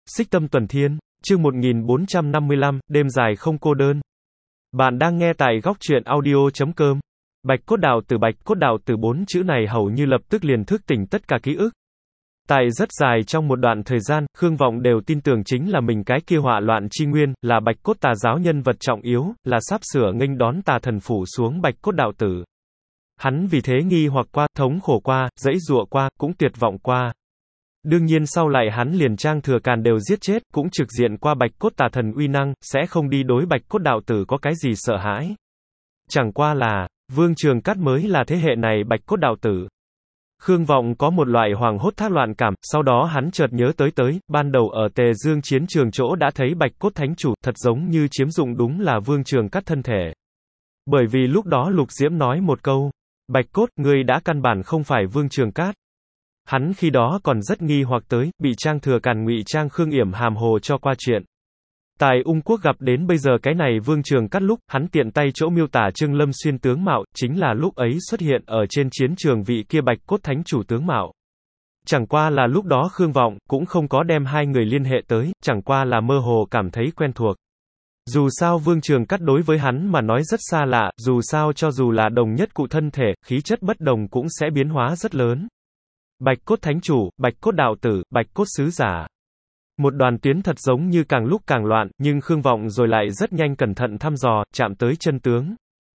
Xích Tâm Tuần Thiên, chương 1455, đêm dài không cô đơn. Bạn đang nghe tại góc truyện audio.com. Bạch cốt đạo tử 4 chữ này hầu như lập tức liền thức tỉnh tất cả ký ức. Tại rất dài trong một đoạn thời gian, Khương Vọng đều tin tưởng chính là mình cái kia họa loạn chi nguyên, là bạch cốt tà giáo nhân vật trọng yếu, là sắp sửa nghênh đón tà thần phủ xuống bạch cốt đạo tử. Hắn vì thế nghi hoặc qua, thống khổ qua, dãy dụa qua, cũng tuyệt vọng qua. Đương nhiên sau lại hắn liền Trang Thừa Càn đều giết chết, cũng trực diện qua bạch cốt tà thần uy năng, sẽ không đi đối bạch cốt đạo tử có cái gì sợ hãi. Chẳng qua là, Vương Trường Cát mới là thế hệ này bạch cốt đạo tử. Khương Vọng có một loại hoàng hốt thác loạn cảm, sau đó hắn chợt nhớ tới, ban đầu ở Tề Dương chiến trường chỗ đã thấy bạch cốt thánh chủ, thật giống như chiếm dụng đúng là Vương Trường Cát thân thể. Bởi vì lúc đó Lục Diễm nói một câu, bạch cốt, ngươi đã căn bản không phải Vương Trường Cát. Hắn khi đó còn rất nghi hoặc tới, bị Trang Thừa Càn ngụy trang Khương Yểm hàm hồ cho qua chuyện. Tại Ung Quốc gặp đến bây giờ cái này Vương Trường Cát lúc, hắn tiện tay chỗ miêu tả Trương Lâm Xuyên tướng mạo, chính là lúc ấy xuất hiện ở trên chiến trường vị kia bạch cốt thánh chủ tướng mạo. Chẳng qua là lúc đó Khương Vọng, cũng không có đem hai người liên hệ tới, chẳng qua là mơ hồ cảm thấy quen thuộc. Dù sao Vương Trường Cát đối với hắn mà nói rất xa lạ, dù sao cho dù là đồng nhất cụ thân thể, khí chất bất đồng cũng sẽ biến hóa rất lớn. Bạch cốt thánh chủ, bạch cốt đạo tử, bạch cốt sứ giả. Một đoàn tuyến thật giống như càng lúc càng loạn, nhưng Khương Vọng rồi lại rất nhanh cẩn thận thăm dò, chạm tới chân tướng.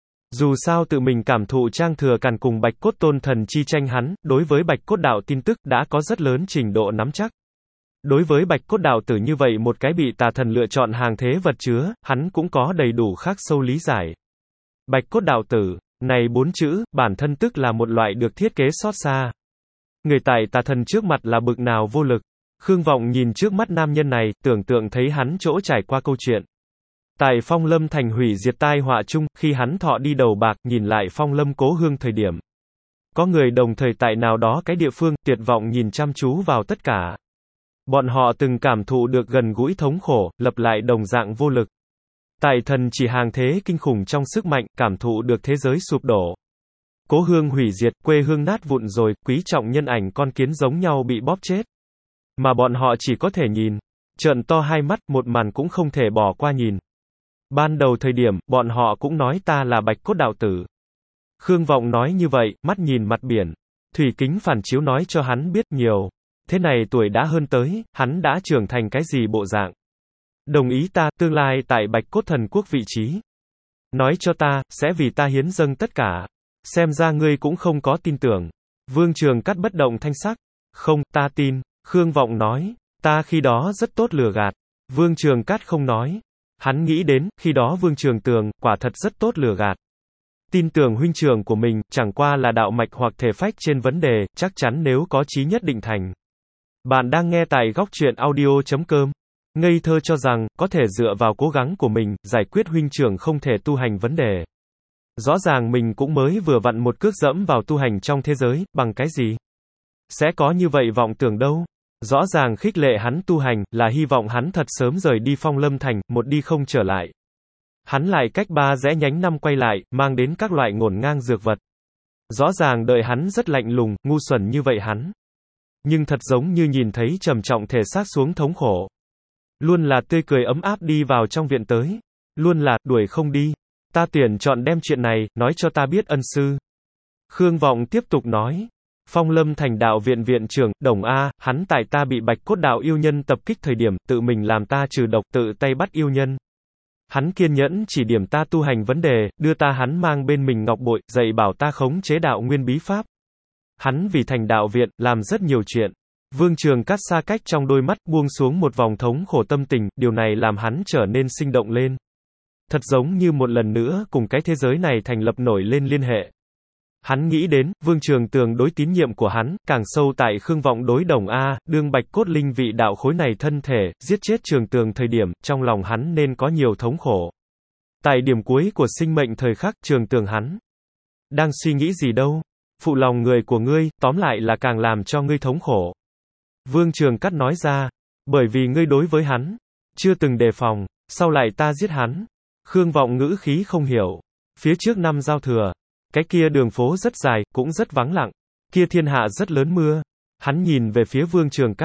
Dù sao tự mình cảm thụ Trang Thừa Càn cùng bạch cốt tôn thần chi tranh hắn, đối với bạch cốt đạo tin tức đã có rất lớn trình độ nắm chắc. Đối với bạch cốt đạo tử như vậy một cái bị tà thần lựa chọn hàng thế vật chứa, hắn cũng có đầy đủ khắc sâu lý giải. Bạch cốt đạo tử, này 4 chữ, bản thân tức là một loại được thiết kế xót xa. Người tại tà thần trước mặt là bực nào vô lực. Khương Vọng nhìn trước mắt nam nhân này, tưởng tượng thấy hắn chỗ trải qua câu chuyện. Tại Phong Lâm thành hủy diệt tai họa chung, khi hắn thọ đi đầu bạc, nhìn lại Phong Lâm cố hương thời điểm. Có người đồng thời tại nào đó cái địa phương, tuyệt vọng nhìn chăm chú vào tất cả. Bọn họ từng cảm thụ được gần gũi thống khổ, lập lại đồng dạng vô lực. Tại thần chỉ hàng thế kinh khủng trong sức mạnh, cảm thụ được thế giới sụp đổ. Cố hương hủy diệt, quê hương nát vụn rồi, quý trọng nhân ảnh con kiến giống nhau bị bóp chết. Mà bọn họ chỉ có thể nhìn, trợn to hai mắt, một màn cũng không thể bỏ qua nhìn. Ban đầu thời điểm, bọn họ cũng nói ta là bạch cốt đạo tử. Khương Vọng nói như vậy, mắt nhìn mặt biển. Thủy kính phản chiếu nói cho hắn biết nhiều. Thế này tuổi đã hơn tới, hắn đã trưởng thành cái gì bộ dạng. Đồng ý ta, tương lai tại bạch cốt thần quốc vị trí. Nói cho ta, sẽ vì ta hiến dâng tất cả. Xem ra ngươi cũng không có tin tưởng. Vương Trường Cát bất động thanh sắc. Không, ta tin. Khương Vọng nói, ta khi đó rất tốt lừa gạt. Vương Trường Cát không nói. Hắn nghĩ đến, khi đó Vương Trường Tường, quả thật rất tốt lừa gạt. Tin tưởng huynh trưởng của mình, chẳng qua là đạo mạch hoặc thể phách trên vấn đề, chắc chắn nếu có chí nhất định thành. Bạn đang nghe tại góc truyện audio.com. Ngây thơ cho rằng, có thể dựa vào cố gắng của mình, giải quyết huynh trưởng không thể tu hành vấn đề. Rõ ràng mình cũng mới vừa vặn một cước dẫm vào tu hành trong thế giới, bằng cái gì? Sẽ có như vậy vọng tưởng đâu? Rõ ràng khích lệ hắn tu hành, là hy vọng hắn thật sớm rời đi Phong Lâm thành, một đi không trở lại. Hắn lại cách 3 rẽ nhánh 5 quay lại, mang đến các loại ngổn ngang dược vật. Rõ ràng đợi hắn rất lạnh lùng, ngu xuẩn như vậy hắn. Nhưng thật giống như nhìn thấy trầm trọng thể xác xuống thống khổ. Luôn là tươi cười ấm áp đi vào trong viện tới. Luôn là, đuổi không đi. Ta tuyển chọn đem chuyện này, nói cho ta biết ân sư. Khương Vọng tiếp tục nói. Phong Lâm thành đạo viện viện trưởng, Đồng A, hắn tại ta bị bạch cốt đạo yêu nhân tập kích thời điểm, tự mình làm ta trừ độc, tự tay bắt yêu nhân. Hắn kiên nhẫn chỉ điểm ta tu hành vấn đề, đưa ta hắn mang bên mình ngọc bội, dạy bảo ta khống chế đạo nguyên bí pháp. Hắn vì thành đạo viện, làm rất nhiều chuyện. Vương Trường Cát xa cách trong đôi mắt, buông xuống một vòng thống khổ tâm tình, điều này làm hắn trở nên sinh động lên. Thật giống như một lần nữa, cùng cái thế giới này thành lập nổi lên liên hệ. Hắn nghĩ đến, Vương Trường Tường đối tín nhiệm của hắn, càng sâu tại Khương Vọng đối Đồng A, đương bạch cốt linh vị đạo khối này thân thể, giết chết Trường Tường thời điểm, trong lòng hắn nên có nhiều thống khổ. Tại điểm cuối của sinh mệnh thời khắc, Trường Tường hắn đang suy nghĩ gì đâu? Phụ lòng người của ngươi, tóm lại là càng làm cho ngươi thống khổ. Vương Trường Cát nói ra, bởi vì ngươi đối với hắn chưa từng đề phòng, sau lại ta giết hắn. Khương Vọng ngữ khí không hiểu. Phía trước năm giao thừa, cái kia đường phố rất dài, cũng rất vắng lặng. Kia thiên hạ rất lớn mưa. Hắn nhìn về phía Vương Trường Cát.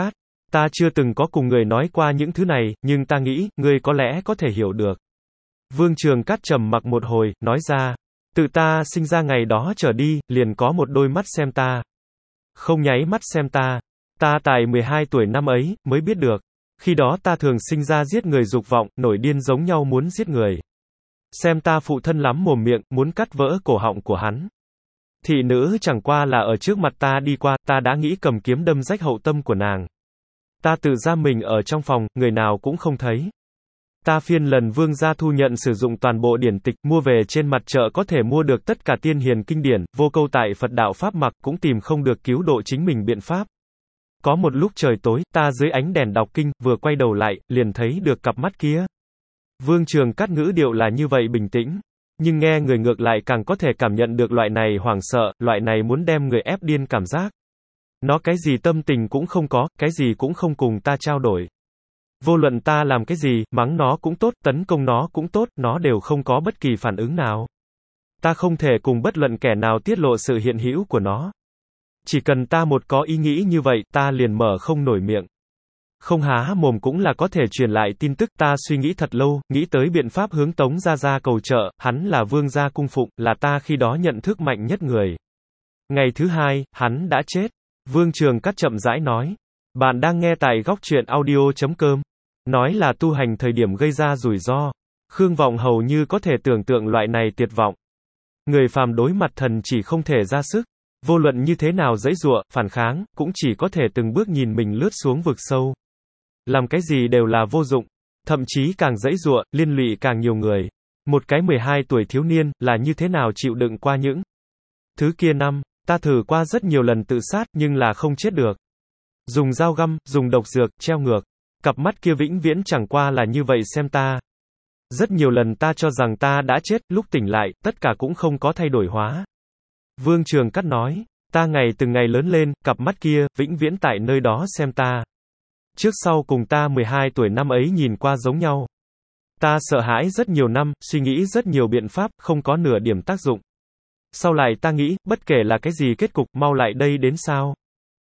Ta chưa từng có cùng người nói qua những thứ này, nhưng ta nghĩ, ngươi có lẽ có thể hiểu được. Vương Trường Cát trầm mặc một hồi, nói ra, từ ta sinh ra ngày đó trở đi, liền có một đôi mắt xem ta. Không nháy mắt xem ta. Ta tại 12 tuổi năm ấy, mới biết được. Khi đó ta thường sinh ra giết người dục vọng, nổi điên giống nhau muốn giết người. Xem ta phụ thân lắm mồm miệng, muốn cắt vỡ cổ họng của hắn. Thị nữ chẳng qua là ở trước mặt ta đi qua, ta đã nghĩ cầm kiếm đâm rách hậu tâm của nàng. Ta tự giam mình ở trong phòng, người nào cũng không thấy. Ta phiên lần vương gia thu nhận sử dụng toàn bộ điển tịch, mua về trên mặt chợ có thể mua được tất cả tiên hiền kinh điển, vô câu tại Phật đạo Pháp mặc, cũng tìm không được cứu độ chính mình biện pháp. Có một lúc trời tối, ta dưới ánh đèn đọc kinh, vừa quay đầu lại, liền thấy được cặp mắt kia. Vương Trường Cát ngữ điệu là như vậy bình tĩnh. Nhưng nghe người ngược lại càng có thể cảm nhận được loại này hoảng sợ, loại này muốn đem người ép điên cảm giác. Nó cái gì tâm tình cũng không có, cái gì cũng không cùng ta trao đổi. Vô luận ta làm cái gì, mắng nó cũng tốt, tấn công nó cũng tốt, nó đều không có bất kỳ phản ứng nào. Ta không thể cùng bất luận kẻ nào tiết lộ sự hiện hữu của nó. Chỉ cần ta một có ý nghĩ như vậy, ta liền mở không nổi miệng. Không há mồm cũng là có thể truyền lại tin tức. Ta suy nghĩ thật lâu, nghĩ tới biện pháp hướng Tống Gia Gia cầu trợ, hắn là vương gia cung phụng, là ta khi đó nhận thức mạnh nhất người. Ngày thứ hai, hắn đã chết. Vương Trường Cát chậm rãi nói. Bạn đang nghe tại góc truyện audio.com. Nói là tu hành thời điểm gây ra rủi ro. Khương Vọng hầu như có thể tưởng tượng loại này tuyệt vọng. Người phàm đối mặt thần chỉ không thể ra sức. Vô luận như thế nào giãy giụa, phản kháng, cũng chỉ có thể từng bước nhìn mình lướt xuống vực sâu. Làm cái gì đều là vô dụng. Thậm chí càng giãy giụa, liên lụy càng nhiều người. Một cái 12 tuổi thiếu niên, là như thế nào chịu đựng qua những thứ kia năm. Ta thử qua rất nhiều lần tự sát, nhưng là không chết được. Dùng dao găm, dùng độc dược, treo ngược. Cặp mắt kia vĩnh viễn chẳng qua là như vậy xem ta. Rất nhiều lần ta cho rằng ta đã chết, lúc tỉnh lại, tất cả cũng không có thay đổi hóa. Vương Trường Cát nói, ta ngày từng ngày lớn lên, cặp mắt kia, vĩnh viễn tại nơi đó xem ta. Trước sau cùng ta 12 tuổi năm ấy nhìn qua giống nhau. Ta sợ hãi rất nhiều năm, suy nghĩ rất nhiều biện pháp, không có nửa điểm tác dụng. Sau lại ta nghĩ, bất kể là cái gì kết cục, mau lại đây đến sao.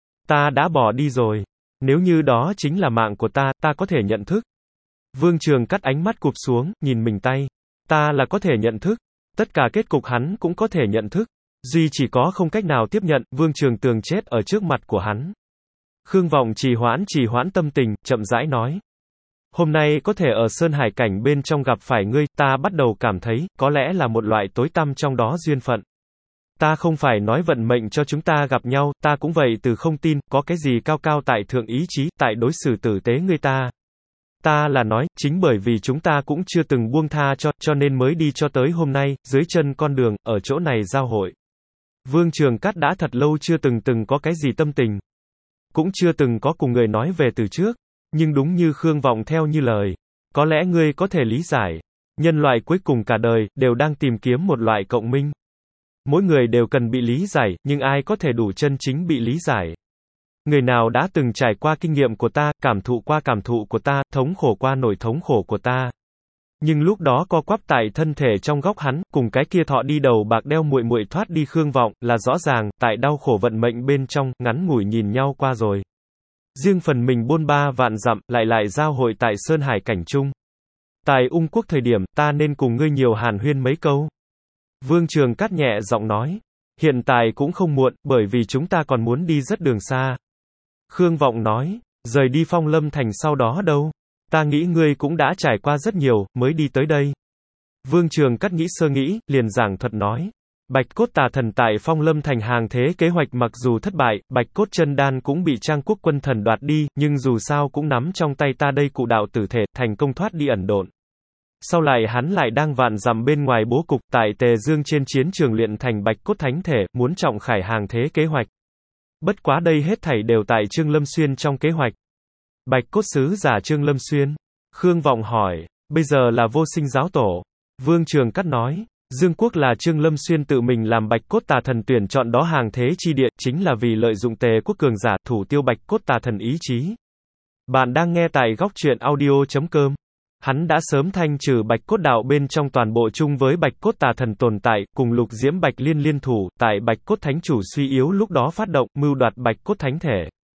Ta đã bỏ đi rồi. Nếu như đó chính là mạng của ta, ta có thể nhận thức. Vương Trường Cát ánh mắt cụp xuống, nhìn mình tay. Ta là có thể nhận thức. Tất cả kết cục hắn cũng có thể nhận thức. Duy chỉ có không cách nào tiếp nhận, Vương Trường Tường chết ở trước mặt của hắn. Khương Vọng trì hoãn tâm tình, chậm rãi nói. Hôm nay có thể ở Sơn Hải cảnh bên trong gặp phải ngươi, ta bắt đầu cảm thấy, có lẽ là một loại tối tăm trong đó duyên phận. Ta không phải nói vận mệnh cho chúng ta gặp nhau, ta cũng vậy từ không tin, có cái gì cao cao tại thượng ý chí, tại đối xử tử tế người ta. Ta là nói, chính bởi vì chúng ta cũng chưa từng buông tha cho nên mới đi cho tới hôm nay, dưới chân con đường, ở chỗ này giao hội. Vương Trường Cát đã thật lâu chưa từng có cái gì tâm tình. Cũng chưa từng có cùng người nói về từ trước. Nhưng đúng như Khương Vọng theo như lời. Có lẽ ngươi có thể lý giải. Nhân loại cuối cùng cả đời, đều đang tìm kiếm một loại cộng minh. Mỗi người đều cần bị lý giải, nhưng ai có thể đủ chân chính bị lý giải. Người nào đã từng trải qua kinh nghiệm của ta, cảm thụ qua cảm thụ của ta, thống khổ qua nỗi thống khổ của ta. Nhưng lúc đó co quắp tại thân thể trong góc hắn, cùng cái kia thọ đi đầu bạc đeo muội muội thoát đi Khương Vọng, là rõ ràng, tại đau khổ vận mệnh bên trong, ngắn ngủi nhìn nhau qua rồi. Riêng phần mình bôn ba vạn dặm, lại giao hội tại Sơn Hải cảnh trung. Tại Ung Quốc thời điểm, ta nên cùng ngươi nhiều hàn huyên mấy câu. Vương Trường Cát nhẹ giọng nói. Hiện tại cũng không muộn, bởi vì chúng ta còn muốn đi rất đường xa. Khương Vọng nói, rời đi Phong Lâm Thành sau đó đâu? Ta nghĩ ngươi cũng đã trải qua rất nhiều, mới đi tới đây. Vương Trường Cát nghĩ, liền giảng thuật nói. Bạch Cốt Tà Thần tại Phong Lâm Thành hàng thế kế hoạch mặc dù thất bại, Bạch Cốt Chân Đan cũng bị Trang Quốc quân thần đoạt đi, nhưng dù sao cũng nắm trong tay ta đây cụ đạo tử thể, thành công thoát đi ẩn độn. Sau lại hắn lại đang vạn dặm bên ngoài bố cục, tại Tề Dương trên chiến trường luyện thành Bạch Cốt Thánh Thể, muốn trọng khải hàng thế kế hoạch. Bất quá đây hết thảy đều tại Trương Lâm Xuyên trong kế hoạch. Bạch Cốt Sứ giả Trương Lâm Xuyên. Khương Vọng hỏi, bây giờ là Vô Sinh giáo tổ. Vương Trường Cát nói, Dương Quốc là Trương Lâm Xuyên tự mình làm Bạch Cốt Tà Thần tuyển chọn đó hàng thế chi địa, chính là vì lợi dụng Tề Quốc cường giả, thủ tiêu Bạch Cốt Tà Thần ý chí. Bạn đang nghe tại góc truyện audio.com. Hắn đã sớm thanh trừ Bạch Cốt đạo bên trong toàn bộ chung với Bạch Cốt Tà Thần tồn tại, cùng Lục Diễm Bạch Liên liên thủ, tại Bạch Cốt Thánh chủ suy yếu lúc đó phát động, mưu đoạt Bạch Cốt Thánh Thể.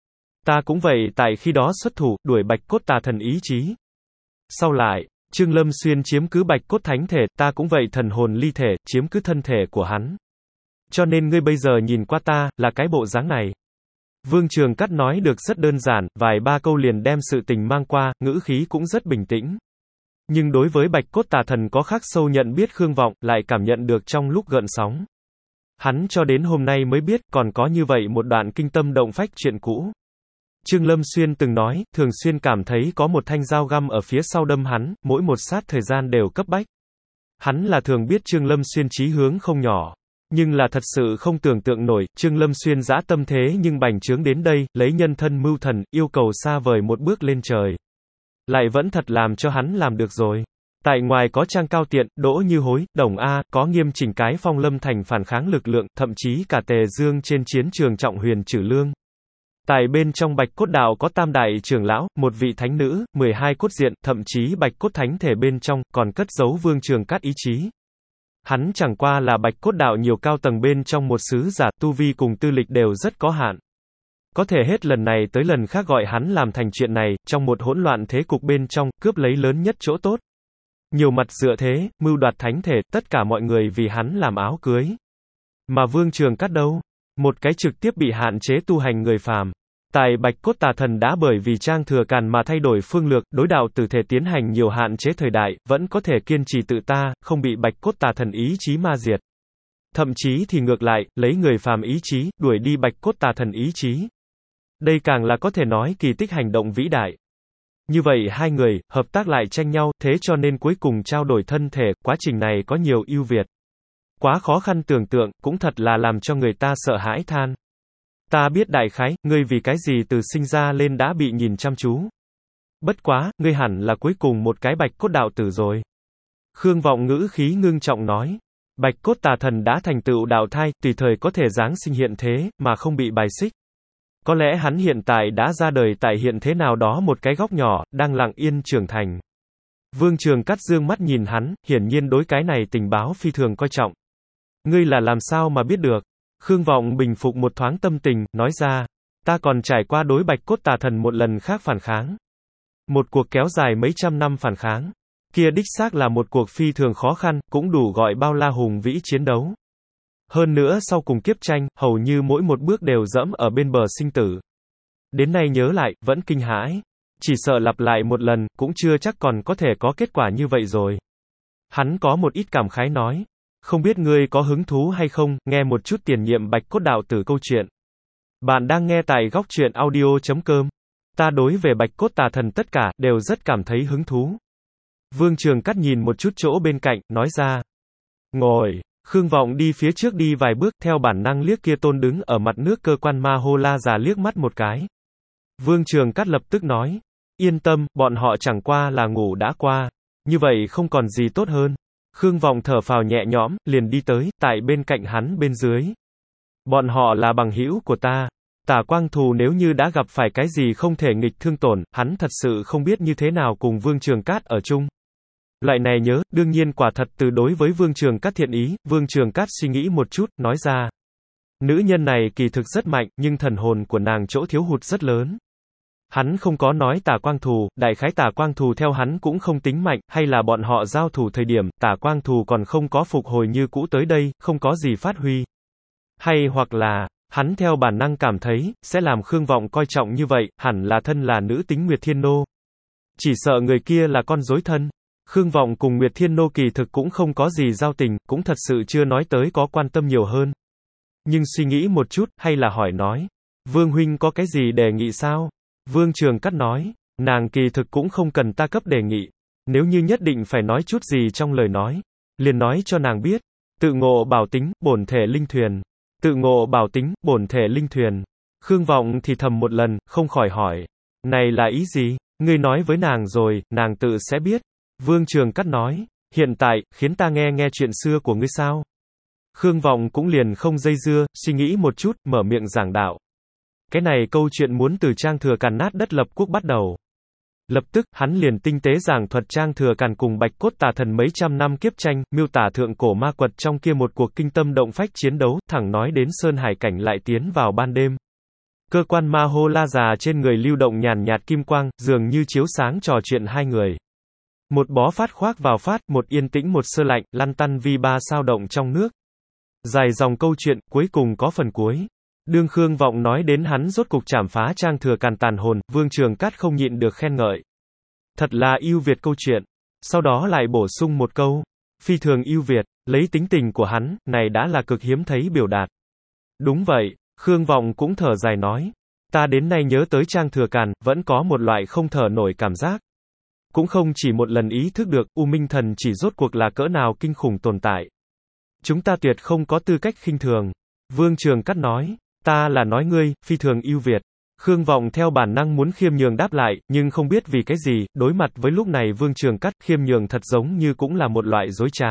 Ta cũng vậy, tại khi đó xuất thủ, đuổi Bạch Cốt Tà Thần ý chí. Sau lại, Trương Lâm Xuyên chiếm cứ Bạch Cốt Thánh Thể, ta cũng vậy thần hồn ly thể, chiếm cứ thân thể của hắn. Cho nên ngươi bây giờ nhìn qua ta, là cái bộ dáng này. Vương Trường Cát nói được rất đơn giản, vài ba câu liền đem sự tình mang qua, ngữ khí cũng rất bình tĩnh. Nhưng đối với Bạch Cốt Tà Thần có khắc sâu nhận biết Khương Vọng, lại cảm nhận được trong lúc gợn sóng. Hắn cho đến hôm nay mới biết, còn có như vậy một đoạn kinh tâm động phách chuyện cũ. Trương Lâm Xuyên từng nói, thường xuyên cảm thấy có một thanh dao găm ở phía sau đâm hắn, mỗi một sát thời gian đều cấp bách. Hắn là thường biết Trương Lâm Xuyên chí hướng không nhỏ. Nhưng là thật sự không tưởng tượng nổi, Trương Lâm Xuyên dã tâm thế nhưng bành trướng đến đây, lấy nhân thân mưu thần, yêu cầu xa vời một bước lên trời. Lại vẫn thật làm cho hắn làm được rồi. Tại ngoài có Trang Cao Tiện, Đỗ Như Hối, Đồng A, có nghiêm chỉnh cái Phong Lâm Thành phản kháng lực lượng, thậm chí cả Tề Dương trên chiến trường Trọng Huyền Trử Lương. Tại bên trong Bạch Cốt Đạo có Tam Đại trưởng lão, một vị thánh nữ, 12 cốt diện, thậm chí Bạch Cốt Thánh Thể bên trong, còn cất giấu Vương Trường Cát ý chí. Hắn chẳng qua là Bạch Cốt Đạo nhiều cao tầng bên trong một sứ giả, tu vi cùng tư lịch đều rất có hạn. Có thể hết lần này tới lần khác gọi hắn làm thành chuyện này, trong một hỗn loạn thế cục bên trong, cướp lấy lớn nhất chỗ tốt. Nhiều mặt dựa thế, mưu đoạt thánh thể, tất cả mọi người vì hắn làm áo cưới. Mà Vương Trường Cát đâu? Một cái trực tiếp bị hạn chế tu hành người phàm. Tại Bạch Cốt Tà Thần đã bởi vì Trang Thừa Càn mà thay đổi phương lược, đối đạo tử thể tiến hành nhiều hạn chế thời đại, vẫn có thể kiên trì tự ta, không bị Bạch Cốt Tà Thần ý chí ma diệt. Thậm chí thì ngược lại, lấy người phàm ý chí, đuổi đi Bạch Cốt Tà Thần ý chí. Đây càng là có thể nói kỳ tích hành động vĩ đại. Như vậy hai người, hợp tác lại tranh nhau, thế cho nên cuối cùng trao đổi thân thể, quá trình này có nhiều ưu việt. Quá khó khăn tưởng tượng, cũng thật là làm cho người ta sợ hãi than. Ta biết đại khái, ngươi vì cái gì từ sinh ra lên đã bị nhìn chăm chú. Bất quá, ngươi hẳn là cuối cùng một cái Bạch Cốt đạo tử rồi. Khương Vọng ngữ khí ngưng trọng nói. Bạch Cốt Tà Thần đã thành tựu đạo thai, tùy thời có thể giáng sinh hiện thế, mà không bị bài xích. Có lẽ hắn hiện tại đã ra đời tại hiện thế nào đó một cái góc nhỏ, đang lặng yên trưởng thành. Vương Trường Cát dương mắt nhìn hắn, hiển nhiên đối cái này tình báo phi thường coi trọng. Ngươi là làm sao mà biết được? Khương Vọng bình phục một thoáng tâm tình, nói ra. Ta còn trải qua đối Bạch Cốt Tà Thần một lần khác phản kháng. Một cuộc kéo dài mấy trăm năm phản kháng. Kia đích xác là một cuộc phi thường khó khăn, cũng đủ gọi bao la hùng vĩ chiến đấu. Hơn nữa sau cùng kiếp tranh, hầu như mỗi một bước đều dẫm ở bên bờ sinh tử. Đến nay nhớ lại, vẫn kinh hãi. Chỉ sợ lặp lại một lần, cũng chưa chắc còn có thể có kết quả như vậy rồi. Hắn có một ít cảm khái nói. Không biết ngươi có hứng thú hay không, nghe một chút tiền nhiệm Bạch Cốt đạo tử câu chuyện. Bạn đang nghe tại góc truyện audio.com. Ta đối về Bạch Cốt Tà Thần tất cả, đều rất cảm thấy hứng thú. Vương Trường Cát nhìn một chút chỗ bên cạnh, nói ra. Ngồi. Khương Vọng đi phía trước đi vài bước, theo bản năng liếc kia tôn đứng ở mặt nước cơ quan Ma Hô La già liếc mắt một cái. Vương Trường Cát lập tức nói. Yên tâm, bọn họ chẳng qua là ngủ đã qua. Như vậy không còn gì tốt hơn. Khương Vọng thở phào nhẹ nhõm, liền đi tới, tại bên cạnh hắn bên dưới. Bọn họ là bằng hữu của ta. Tả Quang Thù nếu như đã gặp phải cái gì không thể nghịch thương tổn, hắn thật sự không biết như thế nào cùng Vương Trường Cát ở chung. Loại này nhớ, đương nhiên quả thật từ đối với Vương Trường Cát thiện ý, Vương Trường Cát suy nghĩ một chút, nói ra. Nữ nhân này kỳ thực rất mạnh, nhưng thần hồn của nàng chỗ thiếu hụt rất lớn. Hắn không có nói Tả Quang Thù, đại khái Tả Quang Thù theo hắn cũng không tính mạnh, hay là bọn họ giao thủ thời điểm, Tả Quang Thù còn không có phục hồi như cũ tới đây, không có gì phát huy. Hay hoặc là, hắn theo bản năng cảm thấy, sẽ làm Khương Vọng coi trọng như vậy, hẳn là thân là nữ tính Nguyệt Thiên Nô. Chỉ sợ người kia là con rối thân. Khương Vọng cùng Nguyệt Thiên Nô kỳ thực cũng không có gì giao tình, cũng thật sự chưa nói tới có quan tâm nhiều hơn. Nhưng suy nghĩ một chút, hay là hỏi nói. Vương huynh có cái gì đề nghị sao? Vương Trường Cát nói. Nàng kỳ thực cũng không cần ta cấp đề nghị. Nếu như nhất định phải nói chút gì trong lời nói. Liền nói cho nàng biết. Tự ngộ bảo tính, bổn thể linh thuyền. Tự ngộ bảo tính, bổn thể linh thuyền. Khương Vọng thì thầm một lần, không khỏi hỏi. Này là ý gì? Ngươi nói với nàng rồi, nàng tự sẽ biết. Vương Trường Cát nói. Hiện tại, khiến ta nghe chuyện xưa của ngươi sao? Khương Vọng cũng liền không dây dưa, suy nghĩ một chút, mở miệng giảng đạo. Cái này câu chuyện muốn từ Trang Thừa Càn nát đất lập quốc bắt đầu. Lập tức, hắn liền tinh tế giảng thuật Trang Thừa Càn cùng Bạch Cốt Tà Thần mấy trăm năm kiếp tranh, miêu tả thượng cổ ma quật trong kia một cuộc kinh tâm động phách chiến đấu, thẳng nói đến Sơn Hải cảnh lại tiến vào ban đêm. Cơ quan ma hô la già trên người lưu động nhàn nhạt kim quang, dường như chiếu sáng trò chuyện hai người. Một bó phát khoác vào phát, một yên tĩnh một sơ lạnh, lăn tăn vi ba sao động trong nước. Dài dòng câu chuyện, cuối cùng có phần cuối. Đương Khương Vọng nói đến hắn rốt cục chảm phá Trang Thừa Càn tàn hồn, Vương Trường Cát không nhịn được khen ngợi. Thật là ưu việt câu chuyện. Sau đó lại bổ sung một câu. Phi thường ưu việt, lấy tính tình của hắn, này đã là cực hiếm thấy biểu đạt. Đúng vậy, Khương Vọng cũng thở dài nói. Ta đến nay nhớ tới Trang Thừa Càn, vẫn có một loại không thở nổi cảm giác. Cũng không chỉ một lần ý thức được, U Minh Thần chỉ rốt cuộc là cỡ nào kinh khủng tồn tại. Chúng ta tuyệt không có tư cách khinh thường. Vương Trường Cát nói, ta là nói ngươi, phi thường ưu việt. Khương Vọng theo bản năng muốn khiêm nhường đáp lại, nhưng không biết vì cái gì, đối mặt với lúc này Vương Trường Cát, khiêm nhường thật giống như cũng là một loại dối trá.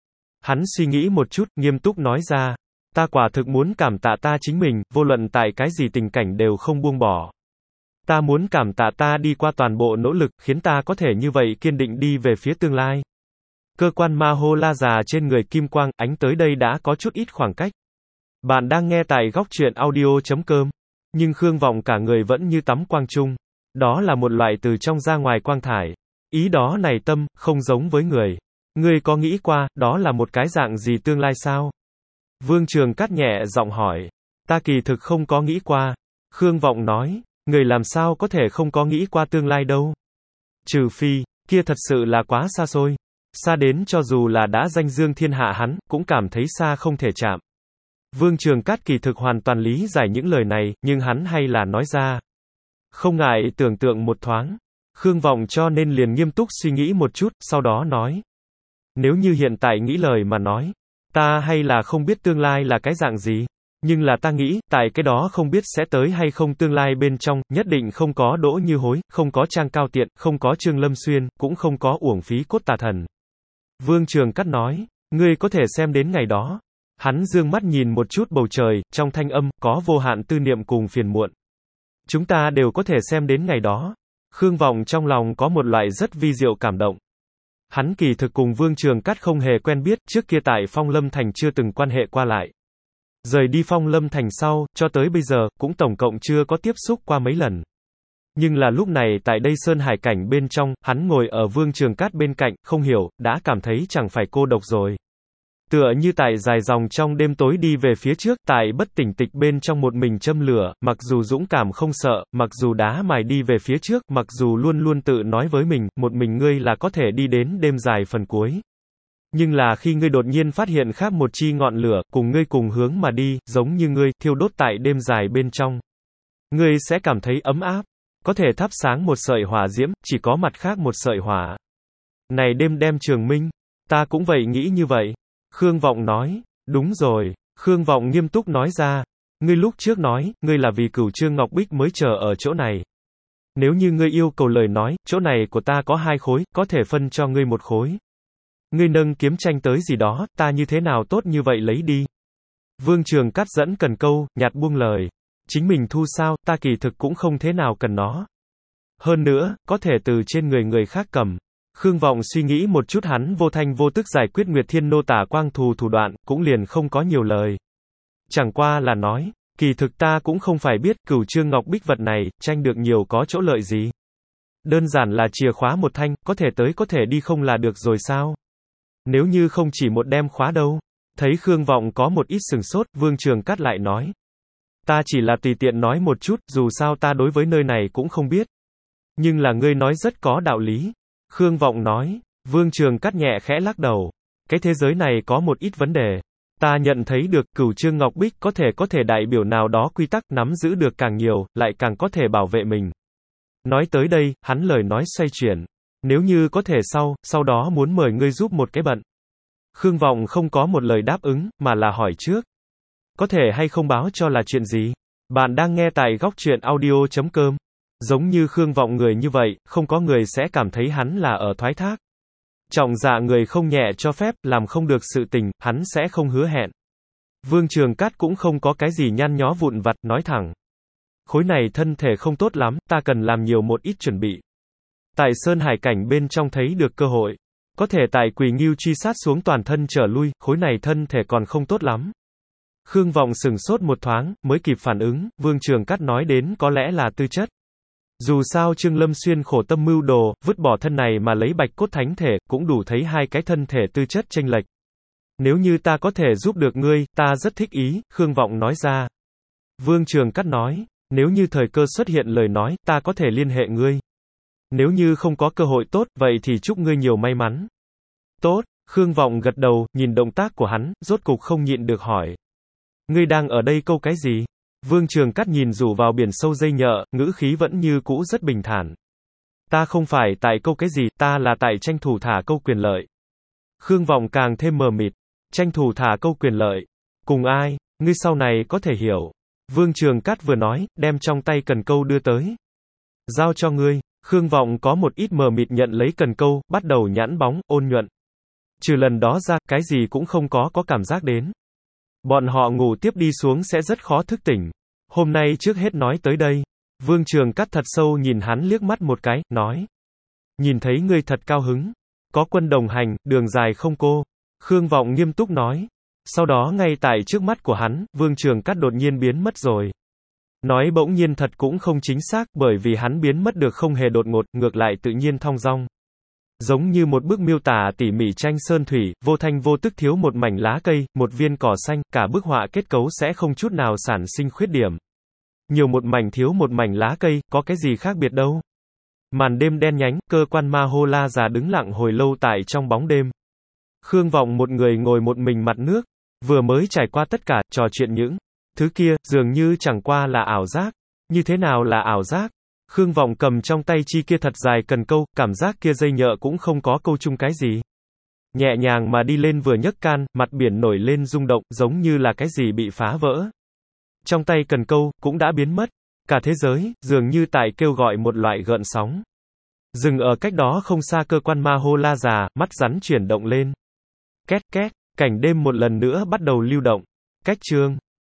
Hắn suy nghĩ một chút, nghiêm túc nói ra, ta quả thực muốn cảm tạ ta chính mình, vô luận tại cái gì tình cảnh đều không buông bỏ. Ta muốn cảm tạ ta đi qua toàn bộ nỗ lực, khiến ta có thể như vậy kiên định đi về phía tương lai. Cơ quan ma hô la già trên người kim quang, ánh tới đây đã có chút ít khoảng cách. Bạn đang nghe tại góc truyện audio.com. Nhưng Khương Vọng cả người vẫn như tắm quang trung. Đó là một loại từ trong ra ngoài quang thải. Ý đó này tâm, không giống với người. Ngươi có nghĩ qua, đó là một cái dạng gì tương lai sao? Vương Trường Cát nhẹ giọng hỏi. Ta kỳ thực không có nghĩ qua. Khương Vọng nói, người làm sao có thể không có nghĩ qua tương lai đâu? Trừ phi, kia thật sự là quá xa xôi. Xa đến cho dù là đã danh dương thiên hạ hắn, cũng cảm thấy xa không thể chạm. Vương Trường Cát kỳ thực hoàn toàn lý giải những lời này, nhưng hắn hay là nói ra. Không ngại tưởng tượng một thoáng. Khương Vọng cho nên liền nghiêm túc suy nghĩ một chút, sau đó nói. Nếu như hiện tại nghĩ lời mà nói, ta hay là không biết tương lai là cái dạng gì. Nhưng là ta nghĩ, tại cái đó không biết sẽ tới hay không tương lai bên trong, nhất định không có Đỗ Như Hối, không có Trang Cao Tiện, không có Trương Lâm Xuyên, cũng không có uổng phí Cốt Tà Thần. Vương Trường Cát nói, ngươi có thể xem đến ngày đó. Hắn dương mắt nhìn một chút bầu trời, trong thanh âm, có vô hạn tư niệm cùng phiền muộn. Chúng ta đều có thể xem đến ngày đó. Khương Vọng trong lòng có một loại rất vi diệu cảm động. Hắn kỳ thực cùng Vương Trường Cát không hề quen biết, trước kia tại Phong Lâm Thành chưa từng quan hệ qua lại. Rời đi Phong Lâm Thành sau, cho tới bây giờ, cũng tổng cộng chưa có tiếp xúc qua mấy lần. Nhưng là lúc này tại đây Sơn Hải cảnh bên trong, hắn ngồi ở Vương Trường Cát bên cạnh, không hiểu, đã cảm thấy chẳng phải cô độc rồi. Tựa như tại dài dòng trong đêm tối đi về phía trước, tại bất tỉnh tịch bên trong một mình châm lửa, mặc dù dũng cảm không sợ, mặc dù đá mài đi về phía trước, mặc dù luôn luôn tự nói với mình, một mình ngươi là có thể đi đến đêm dài phần cuối. Nhưng là khi ngươi đột nhiên phát hiện khác một chi ngọn lửa, cùng ngươi cùng hướng mà đi, giống như ngươi, thiêu đốt tại đêm dài bên trong. Ngươi sẽ cảm thấy ấm áp. Có thể thắp sáng một sợi hỏa diễm, chỉ có mặt khác một sợi hỏa. Này đêm đem trường minh, ta cũng vậy nghĩ như vậy. Khương Vọng nói, đúng rồi. Khương Vọng nghiêm túc nói ra, ngươi lúc trước nói, ngươi là vì Cửu Trương Ngọc Bích mới chờ ở chỗ này. Nếu như ngươi yêu cầu lời nói, chỗ này của ta có 2 khối, có thể phân cho ngươi 1 khối. Ngươi nâng kiếm tranh tới gì đó, ta như thế nào tốt như vậy lấy đi. Vương Trường Cát dẫn cần câu, nhạt buông lời. Chính mình thu sao, ta kỳ thực cũng không thế nào cần nó. Hơn nữa, có thể từ trên người khác cầm. Khương Vọng suy nghĩ một chút hắn vô thanh vô tức giải quyết Nguyệt Thiên Nô Tả Quang Thù thủ đoạn, cũng liền không có nhiều lời. Chẳng qua là nói, kỳ thực ta cũng không phải biết Cửu Trương Ngọc Bích vật này, tranh được nhiều có chỗ lợi gì. Đơn giản là chìa khóa một thanh, có thể tới có thể đi không là được rồi sao? Nếu như không chỉ một đem khóa đâu. Thấy Khương Vọng có một ít sừng sốt, Vương Trường Cát lại nói. Ta chỉ là tùy tiện nói một chút, dù sao ta đối với nơi này cũng không biết. Nhưng là ngươi nói rất có đạo lý. Khương Vọng nói. Vương Trường Cát nhẹ khẽ lắc đầu. Cái thế giới này có một ít vấn đề. Ta nhận thấy được, Cửu Trương Ngọc Bích có thể đại biểu nào đó quy tắc, nắm giữ được càng nhiều, lại càng có thể bảo vệ mình. Nói tới đây, hắn lời nói xoay chuyển. Nếu như có thể sau đó muốn mời ngươi giúp một cái bận. Khương Vọng không có một lời đáp ứng, mà là hỏi trước. Có thể hay không báo cho là chuyện gì? Bạn đang nghe tại góc truyện audio.com. Giống như Khương Vọng người như vậy, không có người sẽ cảm thấy hắn là ở thoái thác. Trọng dạ người không nhẹ cho phép, làm không được sự tình, hắn sẽ không hứa hẹn. Vương Trường Cát cũng không có cái gì nhăn nhó vụn vặt, nói thẳng. Khối này thân thể không tốt lắm, ta cần làm nhiều một ít chuẩn bị. Tại Sơn Hải cảnh bên trong thấy được cơ hội. Có thể tại Quỳ Ngưu truy sát xuống toàn thân trở lui, khối này thân thể còn không tốt lắm. Khương Vọng sửng sốt một thoáng, mới kịp phản ứng, Vương Trường Cát nói đến có lẽ là tư chất. Dù sao Trương Lâm Xuyên khổ tâm mưu đồ, vứt bỏ thân này mà lấy bạch cốt thánh thể, cũng đủ thấy hai cái thân thể tư chất chênh lệch. Nếu như ta có thể giúp được ngươi, ta rất thích ý, Khương Vọng nói ra. Vương Trường Cát nói, nếu như thời cơ xuất hiện lời nói, ta có thể liên hệ ngươi. Nếu như không có cơ hội tốt, vậy thì chúc ngươi nhiều may mắn. Tốt, Khương Vọng gật đầu, nhìn động tác của hắn, rốt cục không nhịn được hỏi. Ngươi đang ở đây câu cái gì? Vương Trường Cát nhìn rủ vào biển sâu dây nhợ, ngữ khí vẫn như cũ rất bình thản. Ta không phải tại câu cái gì, ta là tại tranh thủ thả câu quyền lợi. Khương Vọng càng thêm mờ mịt. Tranh thủ thả câu quyền lợi. Cùng ai? Ngươi sau này có thể hiểu. Vương Trường Cát vừa nói, đem trong tay cần câu đưa tới. Giao cho ngươi. Khương Vọng có một ít mờ mịt nhận lấy cần câu, bắt đầu nhẵn bóng, ôn nhuận. Trừ lần đó ra, cái gì cũng không có cảm giác đến. Bọn họ ngủ tiếp đi xuống sẽ rất khó thức tỉnh. Hôm nay trước hết nói tới đây. Vương Trường Cát thật sâu nhìn hắn liếc mắt một cái, nói. Nhìn thấy ngươi thật cao hứng. Có quân đồng hành, đường dài không cô. Khương Vọng nghiêm túc nói. Sau đó ngay tại trước mắt của hắn, Vương Trường Cát đột nhiên biến mất rồi. Nói bỗng nhiên thật cũng không chính xác, bởi vì hắn biến mất được không hề đột ngột, ngược lại tự nhiên thong dong. Giống như một bức miêu tả tỉ mỉ tranh sơn thủy, vô thanh vô tức thiếu một mảnh lá cây, một viên cỏ xanh, cả bức họa kết cấu sẽ không chút nào sản sinh khuyết điểm. Nhiều một mảnh thiếu một mảnh lá cây, có cái gì khác biệt đâu. Màn đêm đen nhánh, cơ quan ma hô la già đứng lặng hồi lâu tại trong bóng đêm. Khương Vọng một người ngồi một mình mặt nước, vừa mới trải qua tất cả, trò chuyện những thứ kia, dường như chẳng qua là ảo giác. Như thế nào là ảo giác? Khương Vọng cầm trong tay chi kia thật dài cần câu, cảm giác kia dây nhợ cũng không có câu chung cái gì. Nhẹ nhàng mà đi lên vừa nhấc can, mặt biển nổi lên rung động, giống như là cái gì bị phá vỡ. Trong tay cần câu, cũng đã biến mất. Cả thế giới, dường như tại kêu gọi một loại gợn sóng. Dừng ở cách đó không xa cơ quan ma hô la già, mắt rắn chuyển động lên. Két két, cảnh đêm một lần nữa bắt đầu lưu động. Cách chương